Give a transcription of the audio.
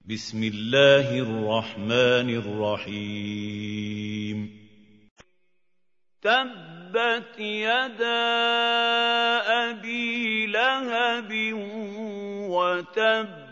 بسم الله الرحمن الرحيم تبت يدا أبي لهب وتب